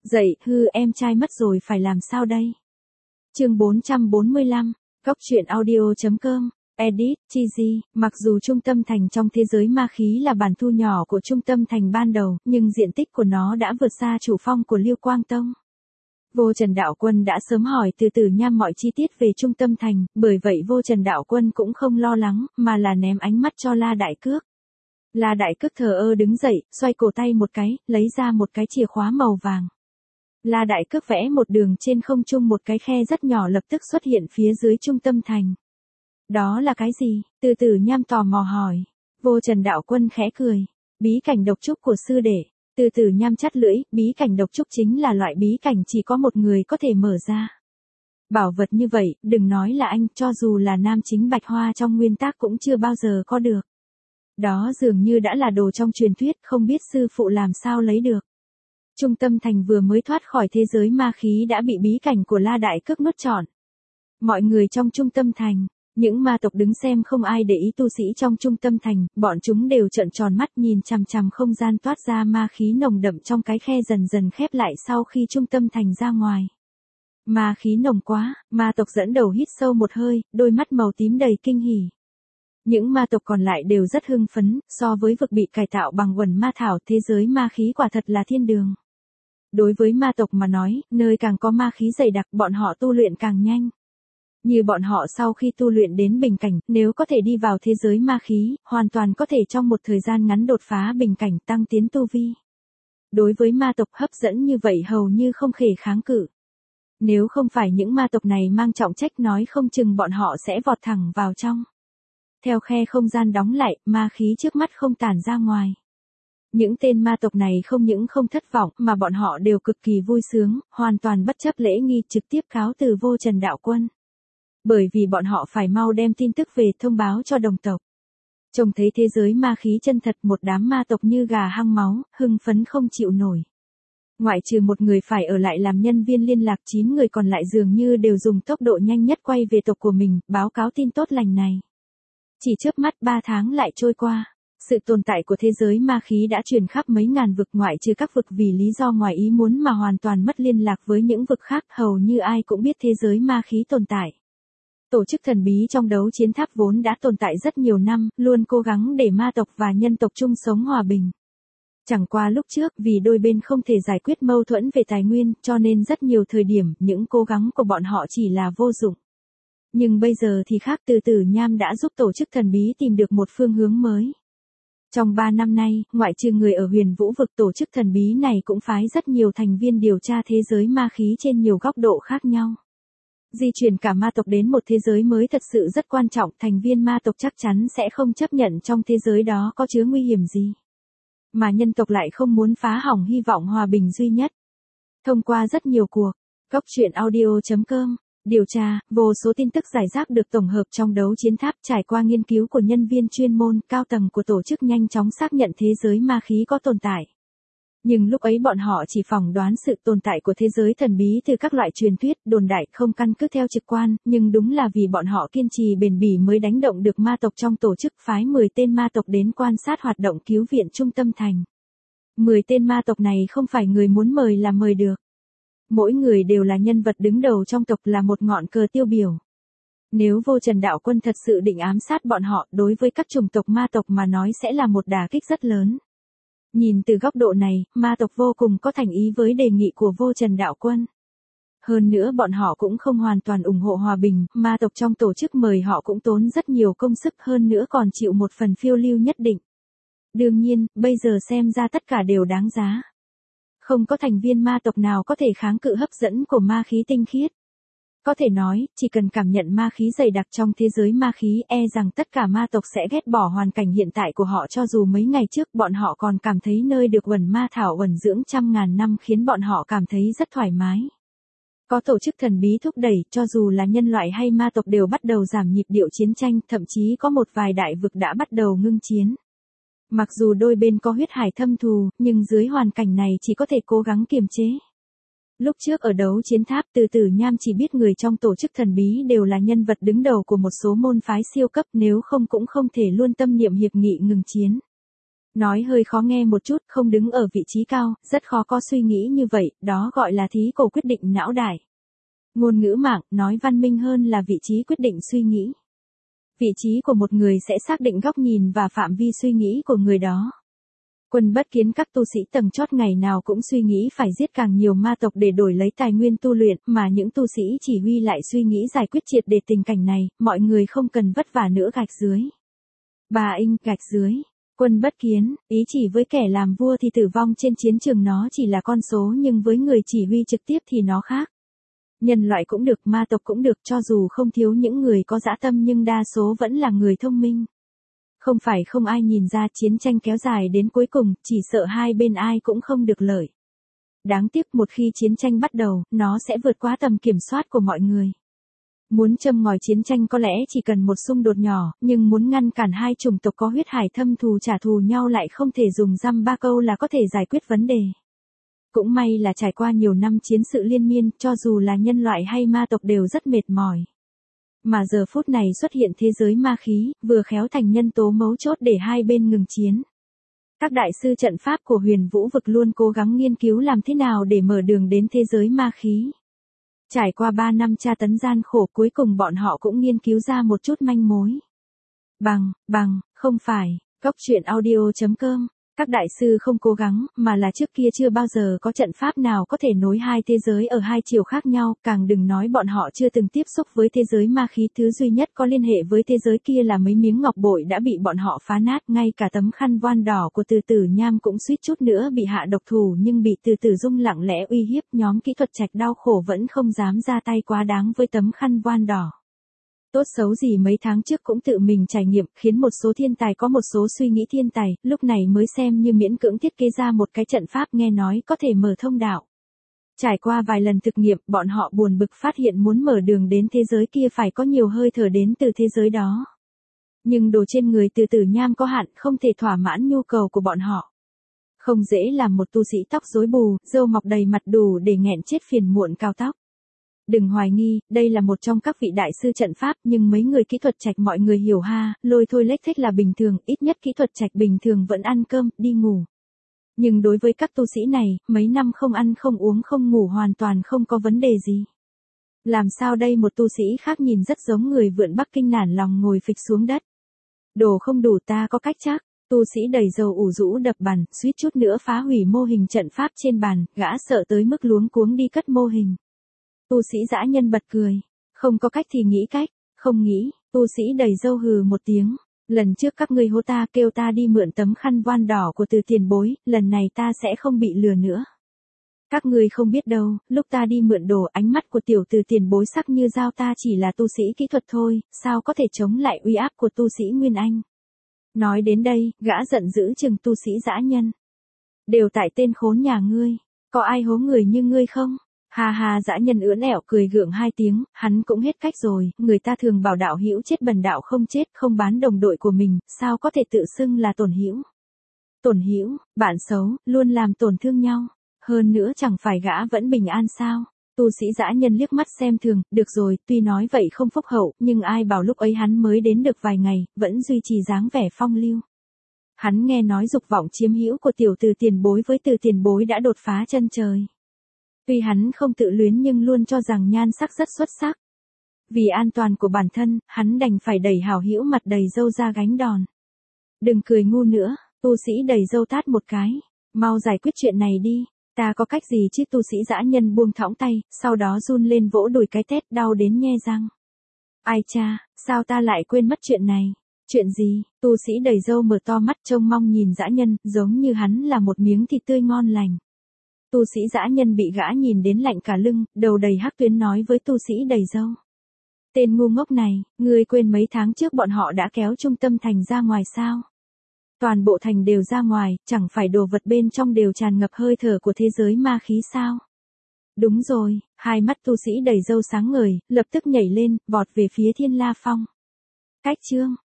Dậy, em trai mất rồi phải làm sao đây? Chương 445, Góc truyện audio.com, Edit, Chizy, mặc dù trung tâm thành trong thế giới ma khí là bản thu nhỏ của trung tâm thành ban đầu, nhưng diện tích của nó đã vượt xa chủ phong của Liêu Quang Tông. Vô Trần Đạo Quân đã sớm hỏi từ từ nham mọi chi tiết về trung tâm thành, bởi vậy Vô Trần Đạo Quân cũng không lo lắng, mà là ném ánh mắt cho La Đại Cước. La Đại Cước thờ ơ đứng dậy, xoay cổ tay một cái, lấy ra một cái chìa khóa màu vàng. La Đại Cước vẽ một đường trên không trung, một cái khe rất nhỏ lập tức xuất hiện phía dưới trung tâm thành. Đó là cái gì? Từ từ nham tò mò hỏi. Vô Trần Đạo Quân khẽ cười. Bí cảnh độc trúc của sư đệ. Từ từ nham chắt lưỡi, bí cảnh độc trúc chính là loại bí cảnh chỉ có một người có thể mở ra. Bảo vật như vậy, đừng nói là anh, cho dù là nam chính Bạch Hoa trong nguyên tác cũng chưa bao giờ có được. Đó dường như đã là đồ trong truyền thuyết, không biết sư phụ làm sao lấy được. Trung tâm thành vừa mới thoát khỏi thế giới ma khí đã bị bí cảnh của La Đại Cước nuốt trọn. Mọi người trong trung tâm thành, những ma tộc đứng xem không ai để ý tu sĩ trong trung tâm thành, bọn chúng đều trợn tròn mắt nhìn chằm chằm không gian toát ra ma khí nồng đậm trong cái khe dần dần khép lại sau khi trung tâm thành ra ngoài. Ma khí nồng quá, ma tộc dẫn đầu hít sâu một hơi, đôi mắt màu tím đầy kinh hỉ. Những ma tộc còn lại đều rất hưng phấn, so với vực bị cải tạo bằng uẩn ma thảo, thế giới ma khí quả thật là thiên đường. Đối với ma tộc mà nói, nơi càng có ma khí dày đặc bọn họ tu luyện càng nhanh. Như bọn họ sau khi tu luyện đến bình cảnh, nếu có thể đi vào thế giới ma khí, hoàn toàn có thể trong một thời gian ngắn đột phá bình cảnh tăng tiến tu vi. Đối với ma tộc hấp dẫn như vậy hầu như không thể kháng cự. Nếu không phải những ma tộc này mang trọng trách nói không chừng bọn họ sẽ vọt thẳng vào trong. Theo khe không gian đóng lại, ma khí trước mắt không tản ra ngoài. Những tên ma tộc này không những không thất vọng mà bọn họ đều cực kỳ vui sướng, hoàn toàn bất chấp lễ nghi trực tiếp cáo từ Vô Trần Đạo Quân. Bởi vì bọn họ phải mau đem tin tức về thông báo cho đồng tộc. Trông thấy thế giới ma khí chân thật, một đám ma tộc như gà hăng máu, hưng phấn không chịu nổi. Ngoại trừ một người phải ở lại làm nhân viên liên lạc, 9 người còn lại dường như đều dùng tốc độ nhanh nhất quay về tộc của mình, báo cáo tin tốt lành này. Chỉ chớp mắt 3 tháng lại trôi qua. Sự tồn tại của thế giới ma khí đã truyền khắp mấy ngàn vực, ngoại trừ các vực vì lý do ngoài ý muốn mà hoàn toàn mất liên lạc với những vực khác, hầu như ai cũng biết thế giới ma khí tồn tại. Tổ chức thần bí trong đấu chiến tháp vốn đã tồn tại rất nhiều năm, luôn cố gắng để ma tộc và nhân tộc chung sống hòa bình. Chẳng qua lúc trước vì đôi bên không thể giải quyết mâu thuẫn về tài nguyên, cho nên rất nhiều thời điểm những cố gắng của bọn họ chỉ là vô dụng. Nhưng bây giờ thì khác, từ từ nham đã giúp tổ chức thần bí tìm được một phương hướng mới. Trong 3 năm nay, ngoại trừ người ở Huyền Vũ vực, tổ chức thần bí này cũng phái rất nhiều thành viên điều tra thế giới ma khí trên nhiều góc độ khác nhau. Di chuyển cả ma tộc đến một thế giới mới thật sự rất quan trọng, thành viên ma tộc chắc chắn sẽ không chấp nhận trong thế giới đó có chứa nguy hiểm gì. Mà nhân tộc lại không muốn phá hỏng hy vọng hòa bình duy nhất. Thông qua rất nhiều cuộc, Góc truyện audio.com, điều tra, vô số tin tức giải rác được tổng hợp trong đấu chiến tháp, trải qua nghiên cứu của nhân viên chuyên môn, cao tầng của tổ chức nhanh chóng xác nhận thế giới ma khí có tồn tại. Nhưng lúc ấy bọn họ chỉ phỏng đoán sự tồn tại của thế giới thần bí từ các loại truyền thuyết, đồn đại, không căn cứ theo trực quan, nhưng đúng là vì bọn họ kiên trì bền bỉ mới đánh động được ma tộc trong tổ chức, phái 10 tên ma tộc đến quan sát hoạt động cứu viện trung tâm thành. 10 tên ma tộc này không phải người muốn mời là mời được. Mỗi người đều là nhân vật đứng đầu trong tộc, là một ngọn cờ tiêu biểu. Nếu Vô Trần Đạo Quân thật sự định ám sát bọn họ, đối với các chủng tộc ma tộc mà nói sẽ là một đả kích rất lớn. Nhìn từ góc độ này, ma tộc vô cùng có thành ý với đề nghị của Vô Trần Đạo Quân. Hơn nữa bọn họ cũng không hoàn toàn ủng hộ hòa bình, ma tộc trong tổ chức mời họ cũng tốn rất nhiều công sức, hơn nữa còn chịu một phần phiêu lưu nhất định. Đương nhiên, bây giờ xem ra tất cả đều đáng giá. Không có thành viên ma tộc nào có thể kháng cự hấp dẫn của ma khí tinh khiết. Có thể nói, chỉ cần cảm nhận ma khí dày đặc trong thế giới ma khí, e rằng tất cả ma tộc sẽ ghét bỏ hoàn cảnh hiện tại của họ, cho dù mấy ngày trước bọn họ còn cảm thấy nơi được uẩn ma thảo uẩn dưỡng trăm ngàn năm khiến bọn họ cảm thấy rất thoải mái. Có tổ chức thần bí thúc đẩy, cho dù là nhân loại hay ma tộc đều bắt đầu giảm nhịp điệu chiến tranh, thậm chí có một vài đại vực đã bắt đầu ngưng chiến. Mặc dù đôi bên có huyết hải thâm thù, nhưng dưới hoàn cảnh này chỉ có thể cố gắng kiềm chế. Lúc trước ở đấu chiến tháp, từ từ nham chỉ biết người trong tổ chức thần bí đều là nhân vật đứng đầu của một số môn phái siêu cấp, nếu không cũng không thể luôn tâm niệm hiệp nghị ngừng chiến. Nói hơi khó nghe một chút, không đứng ở vị trí cao, rất khó có suy nghĩ như vậy, đó gọi là thí cổ quyết định não đại. Ngôn ngữ mạng, nói văn minh hơn là vị trí quyết định suy nghĩ. Vị trí của một người sẽ xác định góc nhìn và phạm vi suy nghĩ của người đó. Quân Bất Kiến các tu sĩ tầng chót ngày nào cũng suy nghĩ phải giết càng nhiều ma tộc để đổi lấy tài nguyên tu luyện, mà những tu sĩ chỉ huy lại suy nghĩ giải quyết triệt để tình cảnh này, mọi người không cần vất vả nữa gạch dưới. Bà Inh gạch dưới. Quân Bất Kiến, ý chỉ với kẻ làm vua thì tử vong trên chiến trường nó chỉ là con số nhưng với người chỉ huy trực tiếp thì nó khác. Nhân loại cũng được, ma tộc cũng được, cho dù không thiếu những người có dã tâm nhưng đa số vẫn là người thông minh. Không phải không ai nhìn ra chiến tranh kéo dài đến cuối cùng, chỉ sợ hai bên ai cũng không được lợi. Đáng tiếc một khi chiến tranh bắt đầu, nó sẽ vượt quá tầm kiểm soát của mọi người. Muốn châm ngòi chiến tranh có lẽ chỉ cần một xung đột nhỏ, nhưng muốn ngăn cản hai chủng tộc có huyết hải thâm thù trả thù nhau lại không thể dùng dăm ba câu là có thể giải quyết vấn đề. Cũng may là trải qua nhiều năm chiến sự liên miên, cho dù là nhân loại hay ma tộc đều rất mệt mỏi. Mà giờ phút này xuất hiện thế giới ma khí, vừa khéo thành nhân tố mấu chốt để hai bên ngừng chiến. Các đại sư trận pháp của Huyền Vũ vực luôn cố gắng nghiên cứu làm thế nào để mở đường đến thế giới ma khí. Trải qua 3 năm tra tấn gian khổ, cuối cùng bọn họ cũng nghiên cứu ra một chút manh mối. Không phải, goctruyện.audio.com. Các đại sư không cố gắng, mà là trước kia chưa bao giờ có trận pháp nào có thể nối hai thế giới ở hai chiều khác nhau, càng đừng nói bọn họ chưa từng tiếp xúc với thế giới ma khí, thứ duy nhất có liên hệ với thế giới kia là mấy miếng ngọc bội đã bị bọn họ phá nát, ngay cả tấm khăn voan đỏ của Từ Tử Nham cũng suýt chút nữa bị hạ độc thủ nhưng bị Từ Tử Dung lặng lẽ uy hiếp, nhóm kỹ thuật Trạch đau khổ vẫn không dám ra tay quá đáng với tấm khăn voan đỏ. Tốt xấu gì mấy tháng trước cũng tự mình trải nghiệm, khiến một số thiên tài có một số suy nghĩ thiên tài, lúc này mới xem như miễn cưỡng thiết kế ra một cái trận pháp nghe nói có thể mở thông đạo. Trải qua vài lần thực nghiệm, bọn họ buồn bực phát hiện muốn mở đường đến thế giới kia phải có nhiều hơi thở đến từ thế giới đó. Nhưng đồ trên người Từ Tử Nham có hạn, không thể thỏa mãn nhu cầu của bọn họ. Không dễ làm một tu sĩ tóc rối bù, râu mọc đầy mặt đủ để nghẹn chết phiền muộn cao tóc. Đừng hoài nghi, đây là một trong các vị đại sư trận pháp, nhưng mấy người kỹ thuật Trạch mọi người hiểu ha, lôi thôi lếch thếch là bình thường, ít nhất kỹ thuật Trạch bình thường vẫn ăn cơm, đi ngủ. Nhưng đối với các tu sĩ này, mấy năm không ăn không uống không ngủ hoàn toàn không có vấn đề gì. Làm sao đây, một tu sĩ khác nhìn rất giống người vượn Bắc Kinh nản lòng ngồi phịch xuống đất. Đồ không đủ, ta có cách chắc. Tu sĩ đầy dầu ủ rũ đập bàn, suýt chút nữa phá hủy mô hình trận pháp trên bàn, gã sợ tới mức luống cuống đi cất mô hình. Tu sĩ dã nhân bật cười. Không có cách thì nghĩ cách, không nghĩ, tu sĩ đầy dâu hừ một tiếng. Lần trước các ngươi hô ta kêu ta đi mượn tấm khăn voan đỏ của Từ tiền bối, lần này ta sẽ không bị lừa nữa. Các ngươi không biết đâu, lúc ta đi mượn đồ, ánh mắt của tiểu Từ tiền bối sắc như dao, ta chỉ là tu sĩ kỹ thuật thôi, sao có thể chống lại uy áp của tu sĩ Nguyên Anh. Nói đến đây, gã giận dữ chừng tu sĩ dã nhân. Đều tại tên khốn nhà ngươi, có ai hố người như ngươi không? Ha ha, dã nhân ưỡn ẹo cười gượng hai tiếng, hắn cũng hết cách rồi, người ta thường bảo đạo hữu chết bần đạo không chết, không bán đồng đội của mình, sao có thể tự xưng là tổn hữu. Tổn hữu, bạn xấu, luôn làm tổn thương nhau. Hơn nữa chẳng phải gã vẫn bình an sao? Tu sĩ dã nhân liếc mắt xem thường, được rồi, tuy nói vậy không phúc hậu, nhưng ai bảo lúc ấy hắn mới đến được vài ngày, vẫn duy trì dáng vẻ phong lưu. Hắn nghe nói dục vọng chiếm hữu của tiểu Từ tiền bối với Từ tiền bối đã đột phá chân trời. Tuy hắn không tự luyến nhưng luôn cho rằng nhan sắc rất xuất sắc. Vì an toàn của bản thân, hắn đành phải đẩy hảo hữu mặt đầy râu ra gánh đòn. Đừng cười ngu nữa, tu sĩ đầy râu tát một cái. Mau giải quyết chuyện này đi, ta có cách gì chứ? Tu sĩ dã nhân buông thõng tay, sau đó run lên vỗ đùi cái tét đau đến nhe răng. Ai cha, sao ta lại quên mất chuyện này? Chuyện gì? Tu sĩ đầy râu mở to mắt trông mong nhìn dã nhân, giống như hắn là một miếng thịt tươi ngon lành. Tu sĩ dã nhân bị gã nhìn đến lạnh cả lưng, đầu đầy hắc tuyến nói với tu sĩ đầy râu. Tên ngu ngốc này, ngươi quên mấy tháng trước bọn họ đã kéo trung tâm thành ra ngoài sao? Toàn bộ thành đều ra ngoài, chẳng phải đồ vật bên trong đều tràn ngập hơi thở của thế giới ma khí sao? Đúng rồi, hai mắt tu sĩ đầy râu sáng ngời, lập tức nhảy lên, vọt về phía Thiên La Phong. Cách chương